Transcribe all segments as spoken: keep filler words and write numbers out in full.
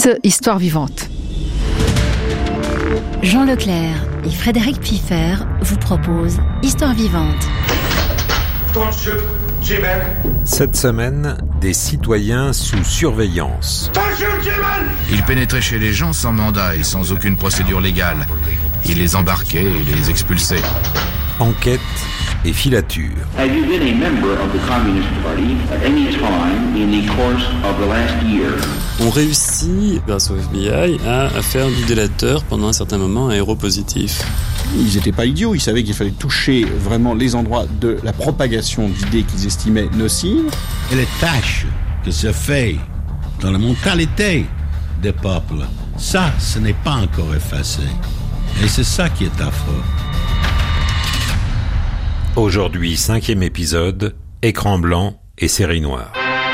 écoute Histoire vivante. Jean Leclerc et Frédéric Pfeiffer vous proposent Histoire vivante. Cette semaine, des citoyens sous surveillance. Il pénétrait chez les gens sans mandat et sans aucune procédure légale. Il les embarquait et les expulsait. Enquête et filature. Have you been a member of the Communist Party at any time in the course of the last year? On réussit, grâce au F B I, à, à faire du délateur pendant un certain moment un héros positif. Ils n'étaient pas idiots, ils savaient qu'il fallait toucher vraiment les endroits de la propagation d'idées qu'ils estimaient nocives. Et les tâches que ça fait dans la mentalité des peuples, ça, ce n'est pas encore effacé. Et c'est ça qui est affreux. Aujourd'hui, cinquième épisode, écran blanc et série noire.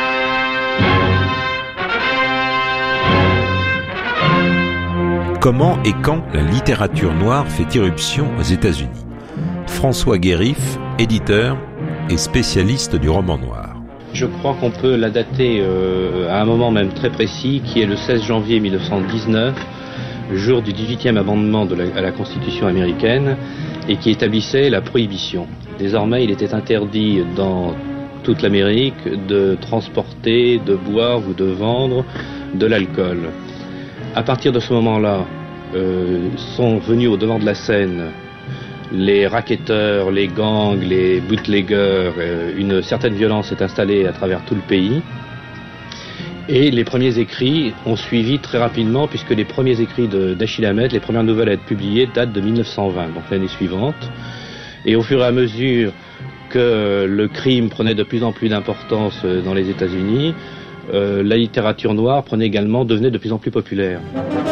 Comment et quand la littérature noire fait irruption aux États-Unis? François Guérif, éditeur et spécialiste du roman noir. Je crois qu'on peut la dater euh, à un moment même très précis, qui est le seize janvier mille neuf cent dix-neuf, jour du dix-huitième amendement de la, à la Constitution américaine, et qui établissait la prohibition. Désormais, il était interdit dans toute l'Amérique de transporter, de boire ou de vendre de l'alcool. À partir de ce moment-là, euh, sont venus au devant de la scène les racketteurs, les gangs, les bootleggers. Euh, une certaine violence est installée à travers tout le pays. Et les premiers écrits ont suivi très rapidement, puisque les premiers écrits de, d'Achille Hammett, les premières nouvelles à être publiées, datent de mille neuf cent vingt, donc l'année suivante. Et au fur et à mesure que le crime prenait de plus en plus d'importance dans les États-Unis, euh, la littérature noire prenait également, devenait de plus en plus populaire.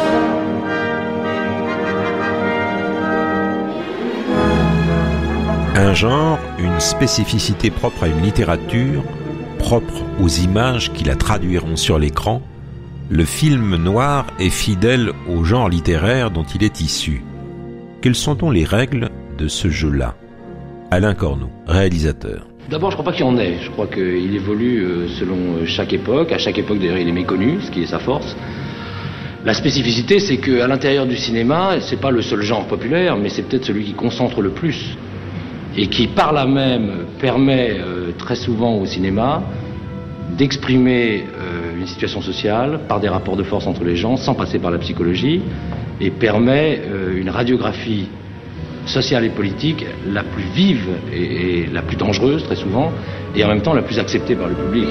Un genre, une spécificité propre à une littérature, propre aux images qui la traduiront sur l'écran, le film noir est fidèle au genre littéraire dont il est issu. Quelles sont donc les règles de ce jeu-là? Alain Cornoud, réalisateur. D'abord, je ne crois pas qu'il y en ait. Je crois qu'il évolue selon chaque époque. À chaque époque, d'ailleurs, il est méconnu, ce qui est sa force. La spécificité, c'est qu'à l'intérieur du cinéma, c'est pas le seul genre populaire, mais c'est peut-être celui qui concentre le plus et qui, par là même, permet euh, très souvent au cinéma d'exprimer euh, une situation sociale par des rapports de force entre les gens, sans passer par la psychologie, et permet euh, une radiographie sociale et politique la plus vive et, et la plus dangereuse, très souvent, et en même temps la plus acceptée par le public.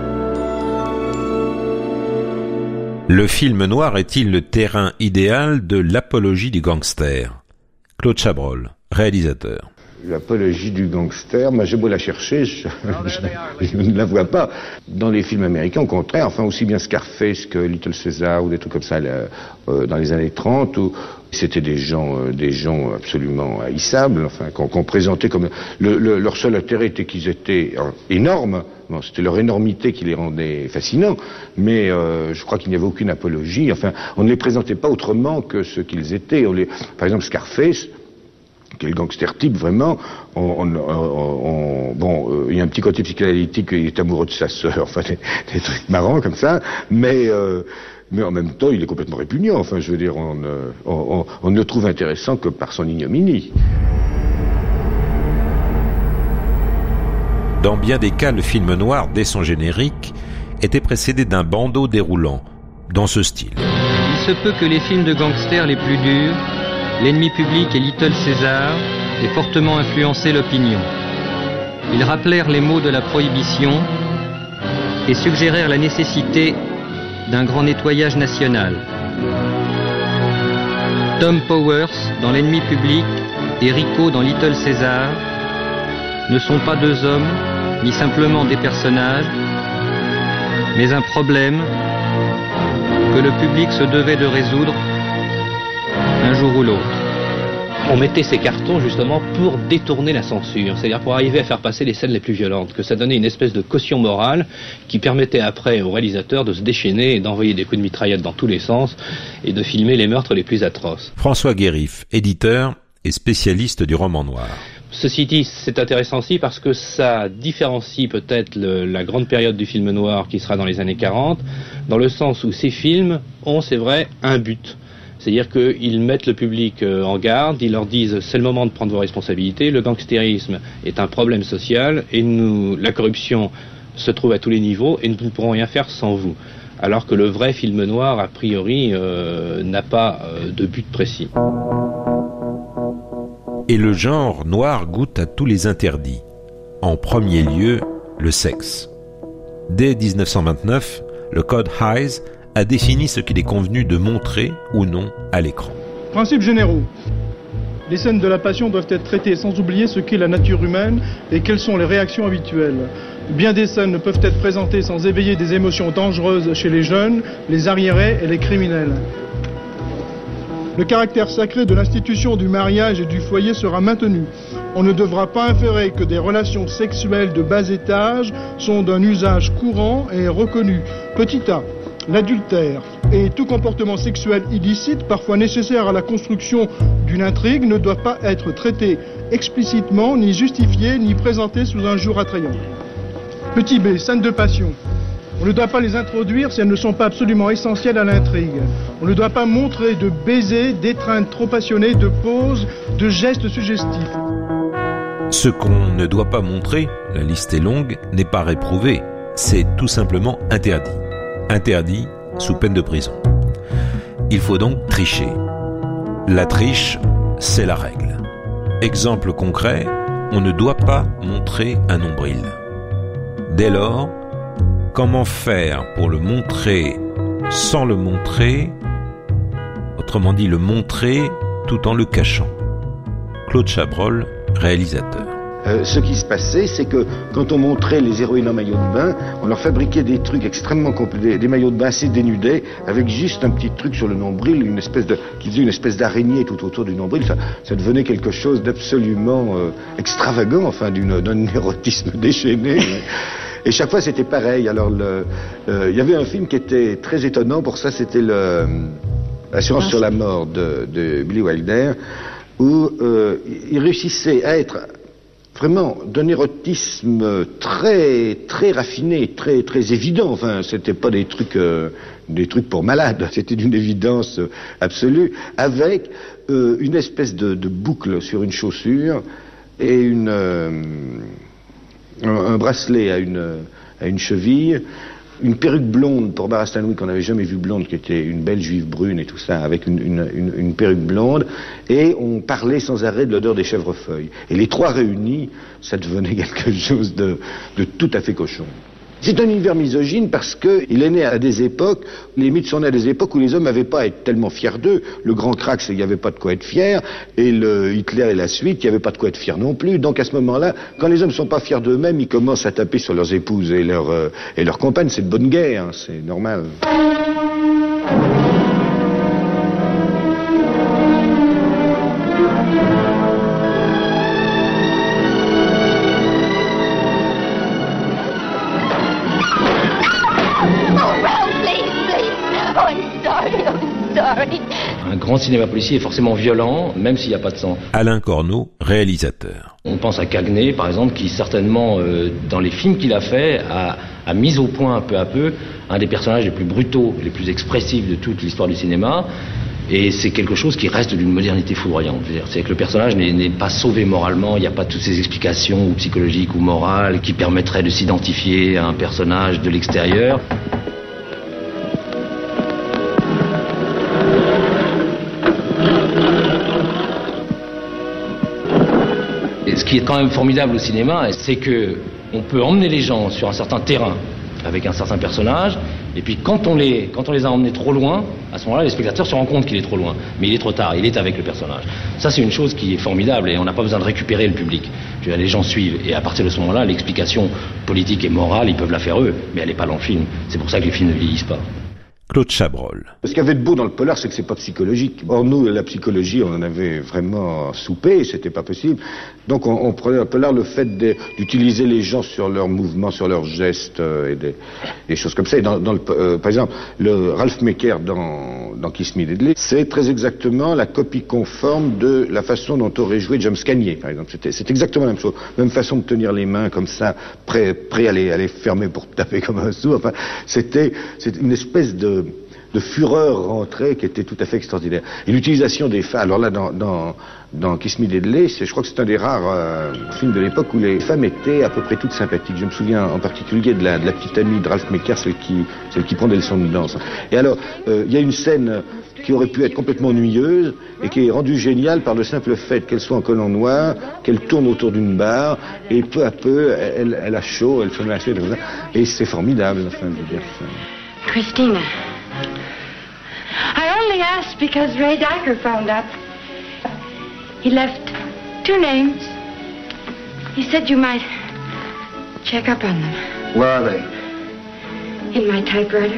Le film noir est-il le terrain idéal de l'apologie du gangster? Claude Chabrol, réalisateur. L'apologie du gangster, moi j'ai beau la chercher, je, je, je ne la vois pas. Dans les films américains, au contraire, enfin aussi bien Scarface que Little Caesar ou des trucs comme ça là, euh, dans les années trente, où c'était des gens, euh, des gens absolument haïssables, enfin qu'on, qu'on présentait comme le, le, leur seul intérêt était qu'ils étaient euh, énormes. Bon, c'était leur énormité qui les rendait fascinants, mais euh, je crois qu'il n'y avait aucune apologie. Enfin, on ne les présentait pas autrement que ce qu'ils étaient. On les, par exemple, Scarface, qui est le gangster type, vraiment, on, on, on, on, bon, euh, il y a un petit côté psychanalytique, il est amoureux de sa sœur, enfin, des, des trucs marrants comme ça, mais, euh, mais en même temps, il est complètement répugnant, enfin, je veux dire, on, on, on, on ne le trouve intéressant que par son ignominie. Dans bien des cas, le film noir, dès son générique, était précédé d'un bandeau déroulant, dans ce style. Il se peut que les films de gangsters les plus durs, L'ennemi public et Little Caesar, aient fortement influencé l'opinion. Ils rappelèrent les mots de la prohibition et suggérèrent la nécessité d'un grand nettoyage national. Tom Powers dans L'ennemi public et Rico dans Little Caesar ne sont pas deux hommes, ni simplement des personnages, mais un problème que le public se devait de résoudre un jour ou l'autre. On mettait ces cartons justement pour détourner la censure, c'est-à-dire pour arriver à faire passer les scènes les plus violentes, que ça donnait une espèce de caution morale qui permettait après au réalisateur de se déchaîner et d'envoyer des coups de mitraillette dans tous les sens et de filmer les meurtres les plus atroces. François Guérif, éditeur et spécialiste du roman noir. Ceci dit, c'est intéressant aussi parce que ça différencie peut-être le, la grande période du film noir qui sera dans les années quarante, dans le sens où ces films ont, c'est vrai, un but. C'est-à-dire qu'ils mettent le public en garde, ils leur disent c'est le moment de prendre vos responsabilités, le gangstérisme est un problème social et nous, la corruption se trouve à tous les niveaux et nous ne pourrons rien faire sans vous. Alors que le vrai film noir, a priori, euh, n'a pas euh, de but précis. Et le genre noir goûte à tous les interdits. En premier lieu, le sexe. Dès dix-neuf cent vingt-neuf, le code Hays a défini ce qu'il est convenu de montrer ou non à l'écran. Principes généraux. Les scènes de la passion doivent être traitées sans oublier ce qu'est la nature humaine et quelles sont les réactions habituelles. Bien des scènes ne peuvent être présentées sans éveiller des émotions dangereuses chez les jeunes, les arriérés et les criminels. Le caractère sacré de l'institution du mariage et du foyer sera maintenu. On ne devra pas inférer que des relations sexuelles de bas étage sont d'un usage courant et reconnu. Petit a. L'adultère et tout comportement sexuel illicite, parfois nécessaire à la construction d'une intrigue, ne doit pas être traité explicitement, ni justifié, ni présenté sous un jour attrayant. Petit b. Scènes de passion. On ne doit pas les introduire si elles ne sont pas absolument essentielles à l'intrigue. On ne doit pas montrer de baisers, d'étreintes trop passionnées, de poses, de gestes suggestifs. Ce qu'on ne doit pas montrer, la liste est longue, n'est pas réprouvé. C'est tout simplement interdit. Interdit sous peine de prison. Il faut donc tricher. La triche, c'est la règle. Exemple concret, on ne doit pas montrer un nombril. Dès lors, comment faire pour le montrer sans le montrer, autrement dit le montrer tout en le cachant? Claude Chabrol, réalisateur. Euh, ce qui se passait, c'est que quand on montrait les héroïnes en maillot de bain, on leur fabriquait des trucs extrêmement compliqués, des maillots de bain assez dénudés, avec juste un petit truc sur le nombril, une espèce de, qui faisait une espèce d'araignée tout autour du nombril. Ça, ça devenait quelque chose d'absolument euh, extravagant, enfin d'une, d'un érotisme déchaîné. Et chaque fois, c'était pareil. Alors, le, euh, il y avait un film qui était très étonnant pour ça, c'était le Assurance sur la mort de, de Billy Wilder, où euh, il réussissait à être vraiment d'un érotisme très très raffiné, très très évident. Enfin, c'était pas des trucs euh, des trucs pour malades. C'était d'une évidence absolue, avec euh, une espèce de, de boucle sur une chaussure et une euh, un, un bracelet à une à une cheville. Une perruque blonde pour Barbara Stanwyck, qu'on n'avait jamais vue blonde, qui était une belle juive brune et tout ça, avec une, une, une, une perruque blonde, et on parlait sans arrêt de l'odeur des chèvrefeuilles. Et les trois réunis, ça devenait quelque chose de, de tout à fait cochon. C'est un univers misogyne parce qu'il est né à des époques, les mythes sont nés à des époques où les hommes n'avaient pas à être tellement fiers d'eux. Le grand crack, c'est qu'il n'y avait pas de quoi être fier, et le Hitler et la suite, il n'y avait pas de quoi être fier non plus. Donc à ce moment-là, quand les hommes ne sont pas fiers d'eux-mêmes, ils commencent à taper sur leurs épouses et leurs, euh, et leurs compagnes. C'est de bonne guerre, hein, c'est normal. Un grand cinéma policier est forcément violent, même s'il n'y a pas de sang. Alain Corneau, réalisateur. On pense à Cagney, par exemple, qui certainement, euh, dans les films qu'il a fait, a, a mis au point peu à peu un des personnages les plus brutaux, les plus expressifs de toute l'histoire du cinéma. Et c'est quelque chose qui reste d'une modernité foudroyante. C'est que le personnage n'est, n'est pas sauvé moralement, il n'y a pas toutes ces explications ou psychologiques ou morales qui permettraient de s'identifier à un personnage de l'extérieur. Et ce qui est quand même formidable au cinéma, c'est que on peut emmener les gens sur un certain terrain avec un certain personnage, et puis quand on les, quand on les a emmenés trop loin, à ce moment-là, les spectateurs se rendent compte qu'il est trop loin. Mais il est trop tard, il est avec le personnage. Ça, c'est une chose qui est formidable, et on n'a pas besoin de récupérer le public. Je veux dire, les gens suivent, et à partir de ce moment-là, l'explication politique et morale, ils peuvent la faire eux, mais elle n'est pas dans le film. C'est pour ça que les films ne vieillissent pas. Claude Chabrol. Ce qu'il y avait de beau dans le polar, c'est que c'est pas psychologique. Or, nous, la psychologie, on en avait vraiment soupé, c'était pas possible. Donc, on, on prenait un polar le fait de, d'utiliser les gens sur leurs mouvements, sur leurs gestes, euh, et des, des choses comme ça. Et dans, dans le, euh, par exemple, le Ralph Mecker dans dans Kiss Me Deadly, c'est très exactement la copie conforme de la façon dont aurait joué James Cagney, par exemple. C'était, c'est exactement la même chose. Même façon de tenir les mains comme ça, prêt, prêt à les, à les fermer pour taper comme un sourd. Enfin, c'était, c'était une espèce de, de fureur rentrée qui était tout à fait extraordinaire. Et l'utilisation des femmes, alors là, dans, dans, dans Kiss Me Deadly, c'est, je crois que c'est un des rares euh, films de l'époque où les femmes étaient à peu près toutes sympathiques. Je me souviens en particulier de la, de la petite amie de Ralph Mecker, celle qui, celle qui prend des leçons de danse. Et alors, il euh, y a une scène qui aurait pu être complètement ennuyeuse et qui est rendue géniale par le simple fait qu'elle soit en collant noir, qu'elle tourne autour d'une barre et peu à peu, elle, elle a chaud, elle fait la suite, et c'est formidable. Enfin, je veux dire. Christina, I only asked because Ray Diker phoned up. He left two names. He said you might check up on them. Where are they? In my typewriter.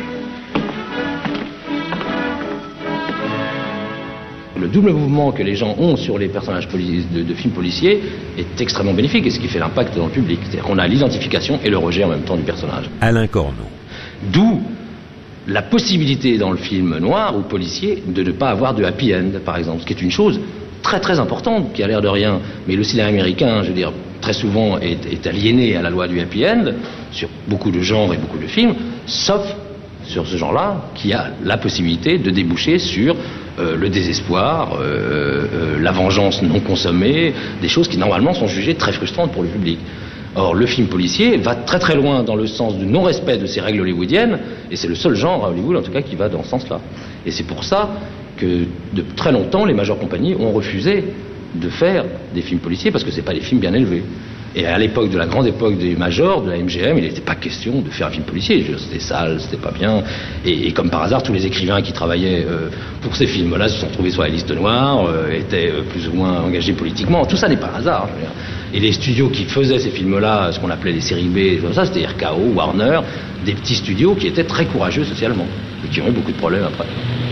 Le double mouvement que les gens ont sur les personnages poli- de, de films policiers est extrêmement bénéfique et ce qui fait l'impact dans le public. C'est-à-dire qu'on a l'identification et le rejet en même temps du personnage. Alain Corneau. D'où la possibilité dans le film noir ou policier de ne pas avoir de happy end, par exemple, ce qui est une chose très très importante, qui a l'air de rien, mais le cinéma américain, je veux dire, très souvent est, est aliéné à la loi du happy end, sur beaucoup de genres et beaucoup de films, sauf sur ce genre-là, qui a la possibilité de déboucher sur euh, le désespoir, euh, euh, la vengeance non consommée, des choses qui normalement sont jugées très frustrantes pour le public. Or, le film policier va très très loin dans le sens du non-respect de ces règles hollywoodiennes, et c'est le seul genre à Hollywood, en tout cas, qui va dans ce sens-là. Et c'est pour ça que, de très longtemps, les majeures compagnies ont refusé de faire des films policiers, parce que c'est pas des films bien élevés. Et à l'époque de la grande époque des majors, de la M G M, il n'était pas question de faire un film policier. Je veux dire, c'était sale, c'était pas bien. Et, et comme par hasard, tous les écrivains qui travaillaient euh, pour ces films-là se sont trouvés sur la liste noire, euh, étaient euh, plus ou moins engagés politiquement. Tout ça n'est pas un hasard. Je veux dire. Et les studios qui faisaient ces films-là, ce qu'on appelait les séries B, comme ça, c'était R K O, Warner, des petits studios qui étaient très courageux socialement et qui ont eu beaucoup de problèmes après.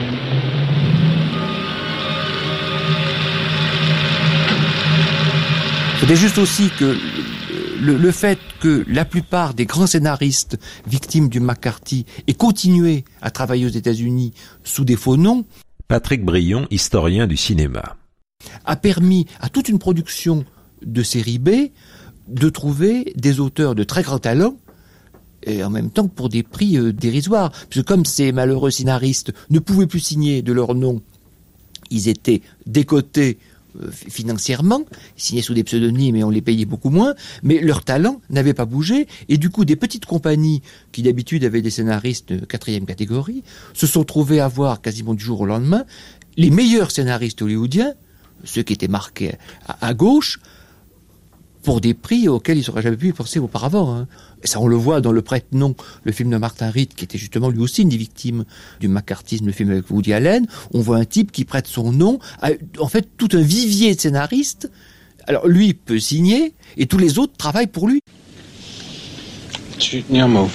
C'était juste aussi que le, le fait que la plupart des grands scénaristes victimes du McCarthy aient continué à travailler aux États-Unis sous des faux noms. Patrick Brion, historien du cinéma, a permis à toute une production de série B de trouver des auteurs de très grand talent et en même temps pour des prix euh, dérisoires. Puisque comme ces malheureux scénaristes ne pouvaient plus signer de leur nom, ils étaient décotés financièrement, ils signaient sous des pseudonymes et on les payait beaucoup moins, mais leur talent n'avait pas bougé, et du coup des petites compagnies qui d'habitude avaient des scénaristes de quatrième catégorie se sont trouvés à voir quasiment du jour au lendemain les meilleurs scénaristes hollywoodiens, ceux qui étaient marqués à, à gauche, pour des prix auxquels ils n'auraient jamais pu y penser auparavant. Hein. Et ça, on le voit dans Le Prête-Nom, le film de Martin Ritt, qui était justement lui aussi une des victimes du McCarthyisme, le film avec Woody Allen. On voit un type qui prête son nom à, en fait, tout un vivier de scénaristes. Alors, lui peut signer, et tous les autres travaillent pour lui. Shoot your move.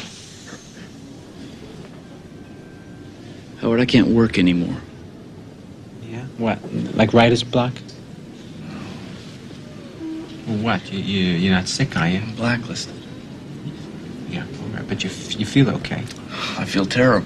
Howard, I can't work anymore. Yeah? What? Like writer's block? What? You, you, you're not sick, are you? I'm blacklisted. Yeah, all right, but you, you feel okay. I feel terrible.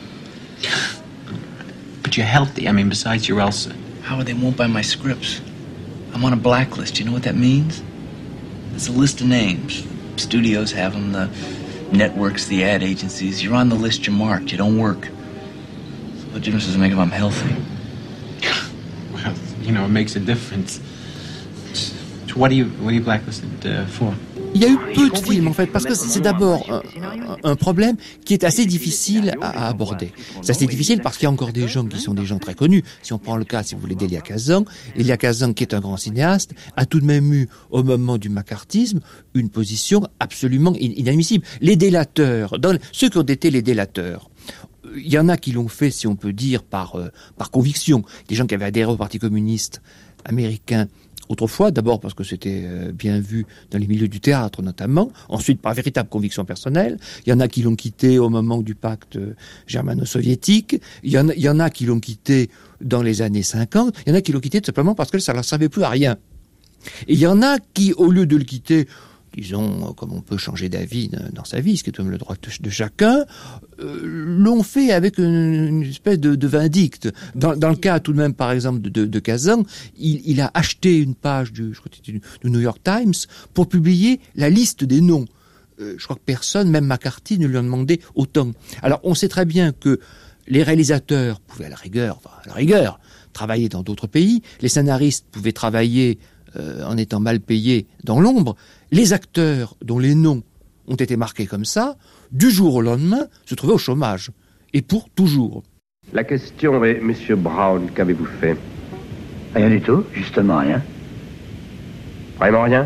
But you're healthy. I mean, besides your ulcer. Howard, they won't buy my scripts. I'm on a blacklist. You know what that means? It's a list of names. Studios have them, the networks, the ad agencies. You're on the list, you're marked, you don't work. So what difference does it make if I'm healthy? Well, you know, it makes a difference. So what are you, what are you blacklisted uh, for? Il y a eu peu de films, en fait, parce que c'est d'abord un, un, un problème qui est assez difficile à, à aborder. C'est assez difficile parce qu'il y a encore des gens qui sont des gens très connus. Si on prend le cas, si vous voulez, d'Elia Kazan, Elia Kazan, qui est un grand cinéaste, a tout de même eu, au moment du macartisme, une position absolument inadmissible. Les délateurs, dans, ceux qui ont été les délateurs, il y en a qui l'ont fait, si on peut dire, par, euh, par conviction. Des gens qui avaient adhéré au Parti communiste américain autrefois, d'abord parce que c'était bien vu dans les milieux du théâtre notamment, ensuite par véritable conviction personnelle. Il y en a qui l'ont quitté au moment du pacte germano-soviétique, il y en a, il y en a qui l'ont quitté dans les années cinquante, il y en a qui l'ont quitté tout simplement parce que ça ne leur servait plus à rien. Et il y en a qui, au lieu de le quitter disons, comme on peut changer d'avis dans sa vie, ce qui est même le droit de chacun, euh, l'ont fait avec une, une espèce de, de vindicte. Dans, dans le cas tout de même, par exemple, de, de, de Kazan, il, il a acheté une page du, je crois que c'était du, du New York Times pour publier la liste des noms. Euh, je crois que personne, même McCarthy, ne lui a demandé autant. Alors, on sait très bien que les réalisateurs pouvaient à la rigueur, enfin, à la rigueur, travailler dans d'autres pays. Les scénaristes pouvaient travailler euh, en étant mal payés dans l'ombre. Les acteurs dont les noms ont été marqués comme ça, du jour au lendemain, se trouvaient au chômage. Et pour toujours. La question est, Monsieur Brown, qu'avez-vous fait? Rien du tout, justement rien. Vraiment rien?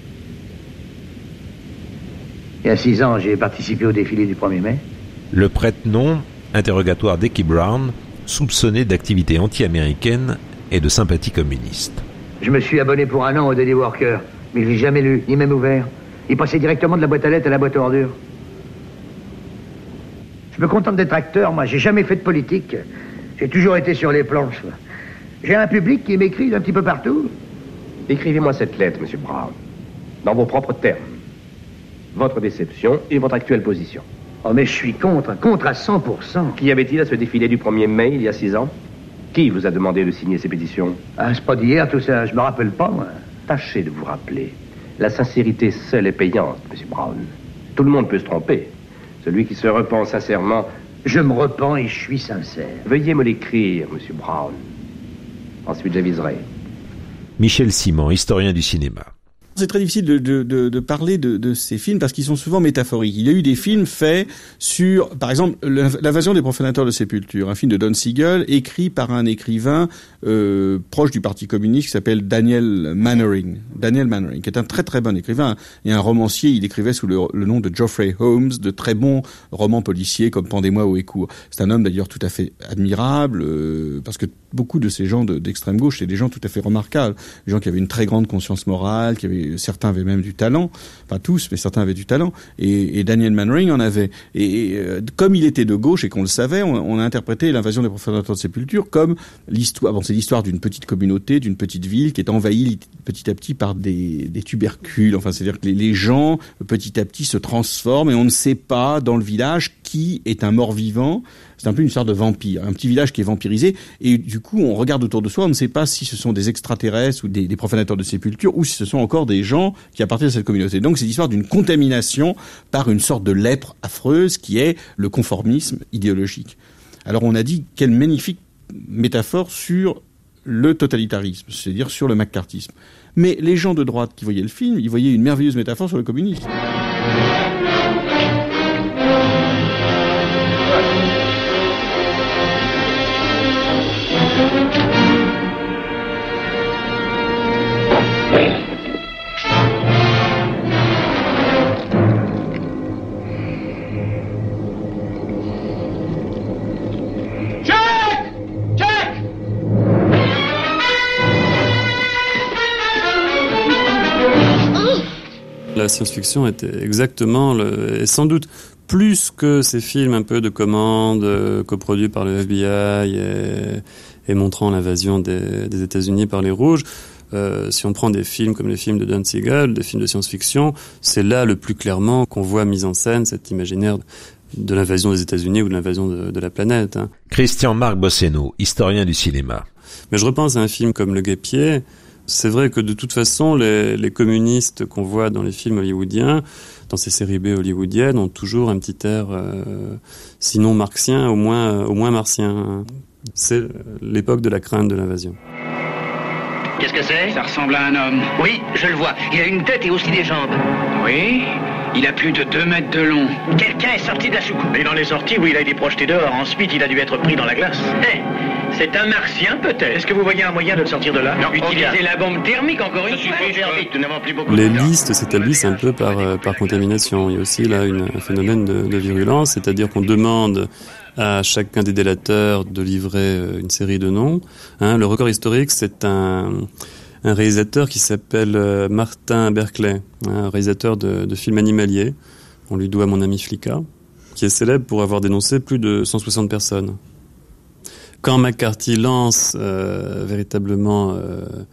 Il y a six ans, j'ai participé au défilé du premier mai. Le prête-nom, interrogatoire d'Eki Brown, soupçonné d'activité anti-américaine et de sympathie communiste. Je me suis abonné pour un an au Daily Worker. Mais je l'ai jamais lu, ni même ouvert. Il passait directement de la boîte à lettres à la boîte à ordures. Je me contente d'être acteur, moi. J'ai jamais fait de politique. J'ai toujours été sur les planches. J'ai un public qui m'écrit d'un petit peu partout. Écrivez-moi cette lettre, Monsieur Brown, dans vos propres termes. Votre déception et votre actuelle position. Oh, mais je suis contre, contre à cent pour cent. Qu'y avait-il à ce défilé du premier mai, il y a six ans? Qui vous a demandé de signer ces pétitions? Ah, c'est pas d'hier, tout ça. Je me rappelle pas, moi. Tâchez de vous rappeler. La sincérité seule est payante, Monsieur Brown. Tout le monde peut se tromper. Celui qui se repent sincèrement... Je me repens et je suis sincère. Veuillez me l'écrire, Monsieur Brown. Ensuite, j'aviserai. Michel Simon, historien du cinéma. C'est très difficile de, de, de, de parler de, de ces films parce qu'ils sont souvent métaphoriques. Il y a eu des films faits sur, par exemple, L'invasion des profanateurs de sépulture, un film de Don Siegel, écrit par un écrivain euh, proche du Parti communiste qui s'appelle Daniel Mannering. Daniel Mannering, qui est un très très bon écrivain et un romancier. Il écrivait sous le, le nom de Geoffrey Holmes, de très bons romans policiers comme Pendez-moi au écourt. C'est un homme d'ailleurs tout à fait admirable euh, parce que beaucoup de ces gens de, d'extrême gauche, c'est des gens tout à fait remarquables, des gens qui avaient une très grande conscience morale, qui avaient certains avaient même du talent, pas tous, mais certains avaient du talent, et, et Daniel Mannering en avait. Et, et euh, comme il était de gauche et qu'on le savait, on, on a interprété L'invasion des profanateurs de sépulture comme l'histoire. Bon, c'est l'histoire d'une petite communauté, d'une petite ville qui est envahie petit à petit par des, des tubercules. Enfin, c'est-à-dire que les, les gens petit à petit se transforment et on ne sait pas dans le village qui est un mort-vivant. C'est un peu une sorte de vampire, un petit village qui est vampirisé, et du coup on regarde autour de soi, on ne sait pas si ce sont des extraterrestres ou des, des profanateurs de sépulture, ou si ce sont encore des gens qui appartiennent à cette communauté. Donc c'est l'histoire d'une contamination par une sorte de lèpre affreuse qui est le conformisme idéologique. Alors on a dit quelle magnifique métaphore sur le totalitarisme, c'est-à-dire sur le maccarthisme. Mais les gens de droite qui voyaient le film, ils voyaient une merveilleuse métaphore sur le communisme. La science-fiction était exactement, le, et sans doute plus que ces films un peu de commande euh, coproduits par le F B I et, et montrant l'invasion des, des États-Unis par les Rouges. Euh, si on prend des films comme les films de Don Siegel, des films de science-fiction, c'est là le plus clairement qu'on voit mise en scène cet imaginaire de l'invasion des États-Unis ou de l'invasion de, de la planète. Hein. Christian-Marc Bosseno, historien du cinéma. Mais je repense à un film comme Le Guêpier. C'est vrai que de toute façon, les, les communistes qu'on voit dans les films hollywoodiens, dans ces séries B hollywoodiennes, ont toujours un petit air, euh, sinon marxien, au moins, au moins martien. C'est l'époque de la crainte de l'invasion. Qu'est-ce que c'est? Ça ressemble à un homme. Oui, je le vois. Il a une tête et aussi des jambes. Oui, il a plus de deux mètres de long. Quelqu'un est sorti de la soucoupe. Et dans les sorties, oui, il a été projeté dehors. Ensuite, il a dû être pris dans la glace. Eh, c'est un martien peut-être. Est-ce que vous voyez un moyen de le sortir de là? Non, utilisez la bombe thermique encore une fois. Nous n'avons plus beaucoup Les listes s'établissent un peu par, euh, par contamination. Il y a aussi là une, un phénomène de, de virulence, c'est-à-dire qu'on demande à chacun des délateurs de livrer une série de noms. Hein, le record historique, c'est un, un réalisateur qui s'appelle Martin Berkeley, un réalisateur de, de films animaliers. On lui doit Mon ami Flicka, qui est célèbre pour avoir dénoncé plus de cent soixante personnes. Quand McCarthy lance euh, véritablement euh,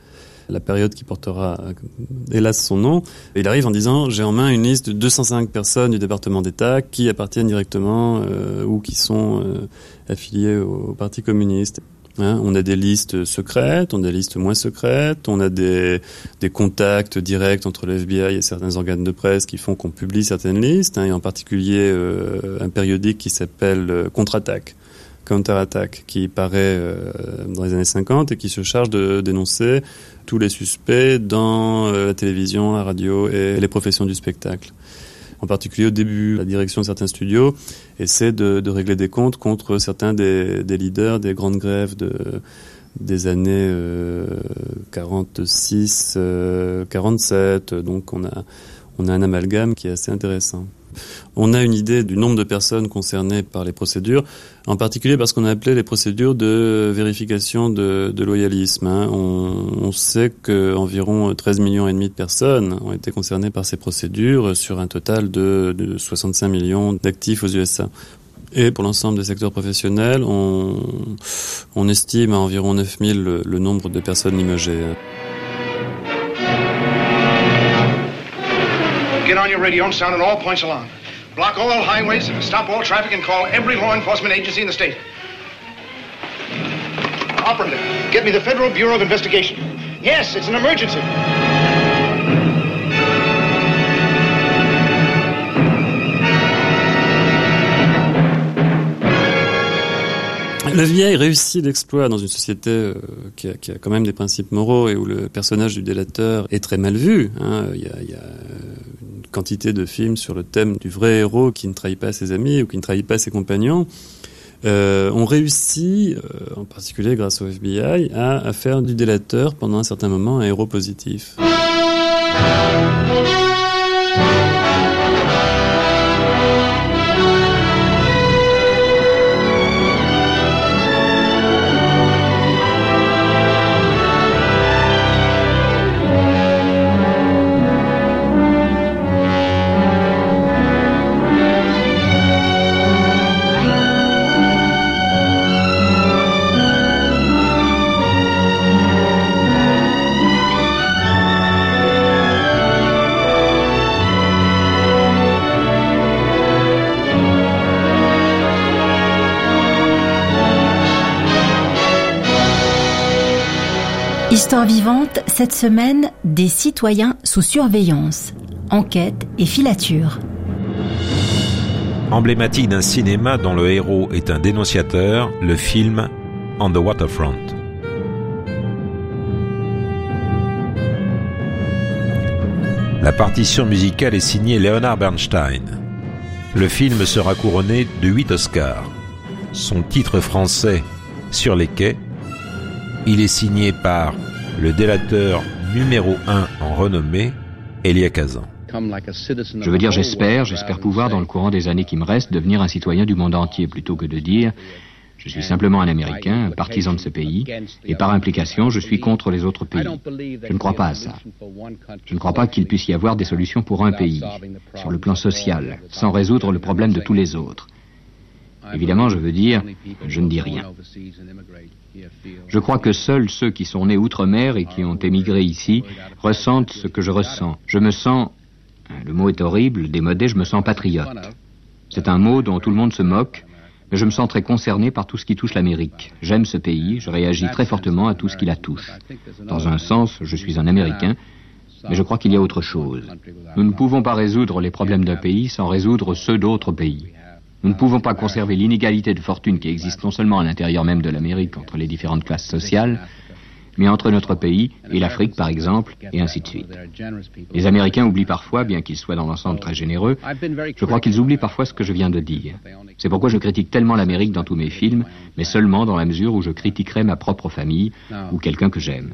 la période qui portera, hélas, son nom. Il arrive en disant « J'ai en main une liste de deux cent cinq personnes du département d'État qui appartiennent directement euh, ou qui sont euh, affiliées au, au Parti communiste. » Hein, on a des listes secrètes, on a des listes moins secrètes, on a des, des contacts directs entre le F B I et certains organes de presse qui font qu'on publie certaines listes, hein, et en particulier euh, un périodique qui s'appelle euh, Contre-attaque, Counter-attaque, qui paraît euh, dans les années cinquante et qui se charge de dénoncer tous les suspects dans euh, la télévision, la radio et les professions du spectacle. En particulier au début, la direction de certains studios essaie de, de régler des comptes contre certains des, des leaders des grandes grèves de, des années euh, quarante-six, euh, quarante-sept. Donc on a, on a un amalgame qui est assez intéressant. On a une idée du nombre de personnes concernées par les procédures, en particulier parce qu'on a appelé les procédures de vérification de, de loyalisme. Hein. On, on sait qu'environ treize millions et demi de personnes ont été concernées par ces procédures sur un total de, de soixante-cinq millions d'actifs aux U S A. Et pour l'ensemble des secteurs professionnels, on, on estime à environ neuf mille le, le nombre de personnes limogées. Get on your radio and sound at all points along. Block all highways, stop all traffic, and call every law enforcement agency in the state. Operative, get me the Federal Bureau of Investigation. Yes, it's an emergency. Le F B I réussit l'exploit dans une société euh, qui, a, qui a quand même des principes moraux et où le personnage du délateur est très mal vu. Hein. Il y a, il y a une quantité de films sur le thème du vrai héros qui ne trahit pas ses amis ou qui ne trahit pas ses compagnons. Euh, on réussit, euh, en particulier grâce au F B I, à, à faire du délateur pendant un certain moment un héros positif. Histoire vivante, cette semaine, des citoyens sous surveillance, enquête et filature. Emblématique d'un cinéma dont le héros est un dénonciateur, le film On the Waterfront. La partition musicale est signée Leonard Bernstein. Le film sera couronné de huit Oscars. Son titre français, Sur les quais, il est signé par le délateur numéro un en renommée, Elia Kazan. Je veux dire, j'espère, j'espère pouvoir, dans le courant des années qui me restent, devenir un citoyen du monde entier, plutôt que de dire « je suis simplement un Américain, un partisan de ce pays, et par implication, je suis contre les autres pays ». Je ne crois pas à ça. Je ne crois pas qu'il puisse y avoir des solutions pour un pays, sur le plan social, sans résoudre le problème de tous les autres. Évidemment, je veux dire, je ne dis rien. Je crois que seuls ceux qui sont nés outre-mer et qui ont émigré ici ressentent ce que je ressens. Je me sens, le mot est horrible, démodé, je me sens patriote. C'est un mot dont tout le monde se moque, mais je me sens très concerné par tout ce qui touche l'Amérique. J'aime ce pays, je réagis très fortement à tout ce qui la touche. Dans un sens, je suis un Américain, mais je crois qu'il y a autre chose. Nous ne pouvons pas résoudre les problèmes d'un pays sans résoudre ceux d'autres pays. Nous ne pouvons pas conserver l'inégalité de fortune qui existe non seulement à l'intérieur même de l'Amérique entre les différentes classes sociales, mais entre notre pays et l'Afrique, par exemple, et ainsi de suite. Les Américains oublient parfois, bien qu'ils soient dans l'ensemble très généreux, je crois qu'ils oublient parfois ce que je viens de dire. C'est pourquoi je critique tellement l'Amérique dans tous mes films, mais seulement dans la mesure où je critiquerai ma propre famille ou quelqu'un que j'aime.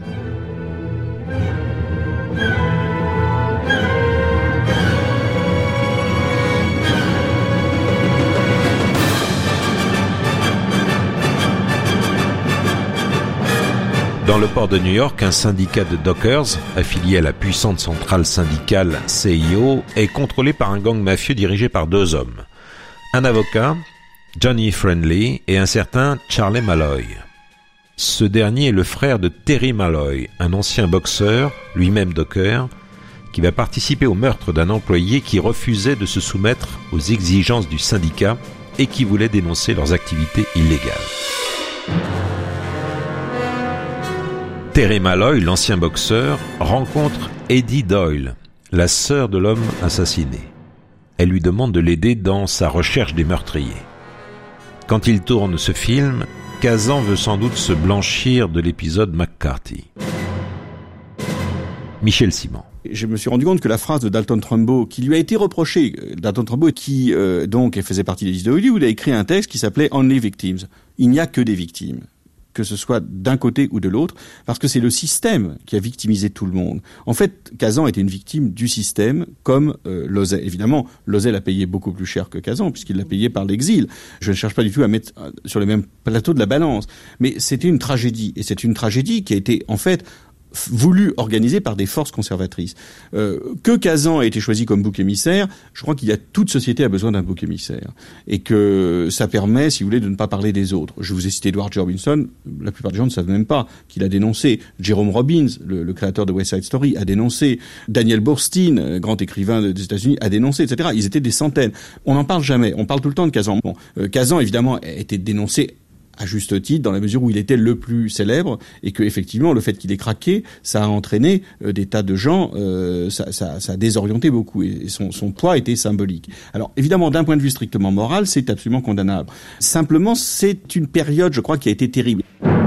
Dans le port de New York, un syndicat de dockers, affilié à la puissante centrale syndicale C I O, est contrôlé par un gang mafieux dirigé par deux hommes. Un avocat, Johnny Friendly, et un certain Charlie Malloy. Ce dernier est le frère de Terry Malloy, un ancien boxeur, lui-même docker, qui va participer au meurtre d'un employé qui refusait de se soumettre aux exigences du syndicat et qui voulait dénoncer leurs activités illégales. Terry Malloy, l'ancien boxeur, rencontre Eddie Doyle, la sœur de l'homme assassiné. Elle lui demande de l'aider dans sa recherche des meurtriers. Quand il tourne ce film, Kazan veut sans doute se blanchir de l'épisode McCarthy. Michel Simon. Je me suis rendu compte que la phrase de Dalton Trumbo, qui lui a été reprochée, Dalton Trumbo, qui euh, donc faisait partie des listes de Hollywood, a écrit un texte qui s'appelait Only Victims. Il n'y a que des victimes, que ce soit d'un côté ou de l'autre, parce que c'est le système qui a victimisé tout le monde. En fait, Kazan était une victime du système, comme euh, Lozay. Évidemment, Lozay l'a payé beaucoup plus cher que Kazan, puisqu'il l'a payé par l'exil. Je ne cherche pas du tout à mettre sur le même plateau de la balance, mais c'était une tragédie, et c'est une tragédie qui a été, en fait, voulu organiser par des forces conservatrices. Euh, que Kazan a été choisi comme bouc émissaire, je crois qu'il y a toute société a besoin d'un bouc émissaire. Et que ça permet, si vous voulez, de ne pas parler des autres. Je vous ai cité Edward G. Robinson, la plupart des gens ne savent même pas qu'il a dénoncé. Jerome Robbins, le, le créateur de West Side Story, a dénoncé. Daniel Boorstin, grand écrivain des États-Unis, a dénoncé, et cetera. Ils étaient des centaines. On n'en parle jamais. On parle tout le temps de Kazan. Bon, euh, Kazan, évidemment, a été dénoncé à juste titre, dans la mesure où il était le plus célèbre, et que effectivement le fait qu'il ait craqué, ça a entraîné euh, des tas de gens, euh, ça, ça, ça a désorienté beaucoup, et son, son poids était symbolique. Alors évidemment, d'un point de vue strictement moral, c'est absolument condamnable. Simplement, c'est une période, je crois, qui a été terrible.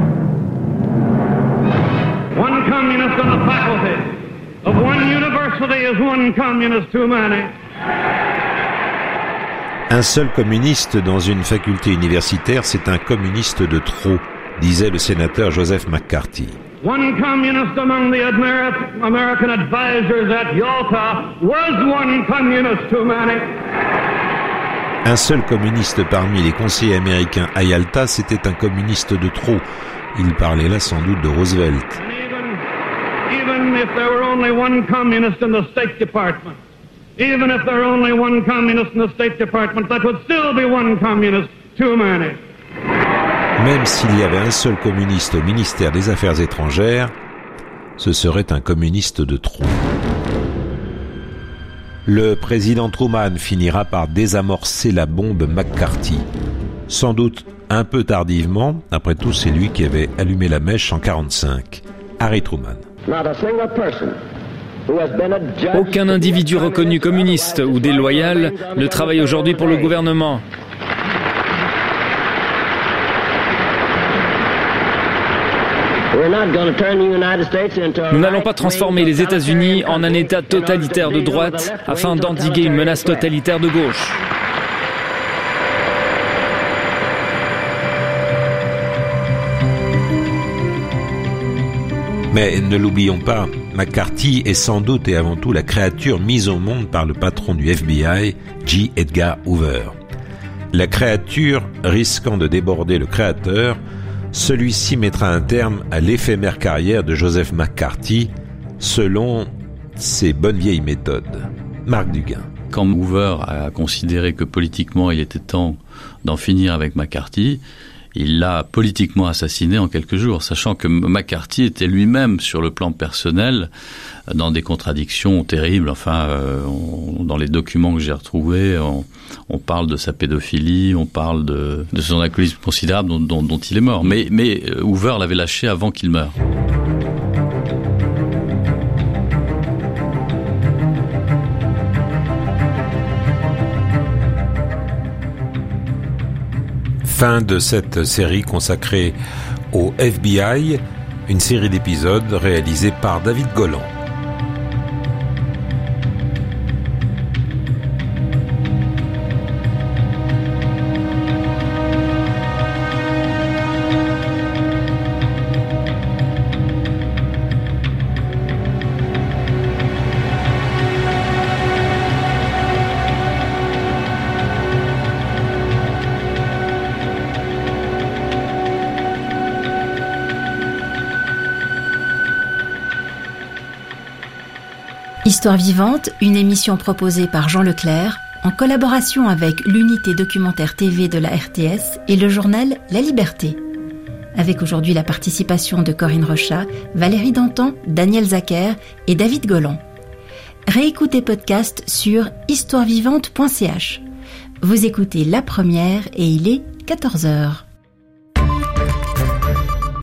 One communist on the faculty of one university is one communist too many. Un seul communiste dans une faculté universitaire, c'est un communiste de trop, disait le sénateur Joseph McCarthy. One communist among the Amer- American advisors at Yalta was one communist too many. Un seul communiste parmi les conseillers américains à Yalta, c'était un communiste de trop. Il parlait là sans doute de Roosevelt. Even, even if there were only one communist in the State Department. Even if there were only one communist in the State Department, that would still be one communist too many. Même s'il y avait un seul communiste au ministère des Affaires étrangères, ce serait un communiste de trop. Le président Truman finira par désamorcer la bombe McCarthy. Sans doute un peu tardivement, après tout c'est lui qui avait allumé la mèche en quarante-cinq. Harry Truman. Not a single person. Aucun individu reconnu communiste ou déloyal ne travaille aujourd'hui pour le gouvernement. Nous n'allons pas transformer les États-Unis en un État totalitaire de droite afin d'endiguer une menace totalitaire de gauche. Mais ne l'oublions pas, McCarthy est sans doute et avant tout la créature mise au monde par le patron du F B I, J. Edgar Hoover. La créature risquant de déborder le créateur, celui-ci mettra un terme à l'éphémère carrière de Joseph McCarthy, selon ses bonnes vieilles méthodes. Marc Duguin. Quand Hoover a considéré que politiquement il était temps d'en finir avec McCarthy, il l'a politiquement assassiné en quelques jours, sachant que McCarthy était lui-même sur le plan personnel dans des contradictions terribles. Enfin, euh, on, dans les documents que j'ai retrouvés, on, on parle de sa pédophilie, on parle de, de son alcoolisme considérable dont, dont, dont il est mort. Mais, mais Hoover l'avait lâché avant qu'il meure. Fin de cette série consacrée au F B I, une série d'épisodes réalisée par David Golan. Histoire vivante, une émission proposée par Jean Leclerc en collaboration avec l'unité documentaire T V de la R T S et le journal La Liberté. avec aujourd'hui la participation de Corinne Rochat, Valérie Dantan, Daniel Zacher et David Golan. Réécoutez podcast sur histoire vivante point c h. Vous écoutez La Première et il est quatorze heures.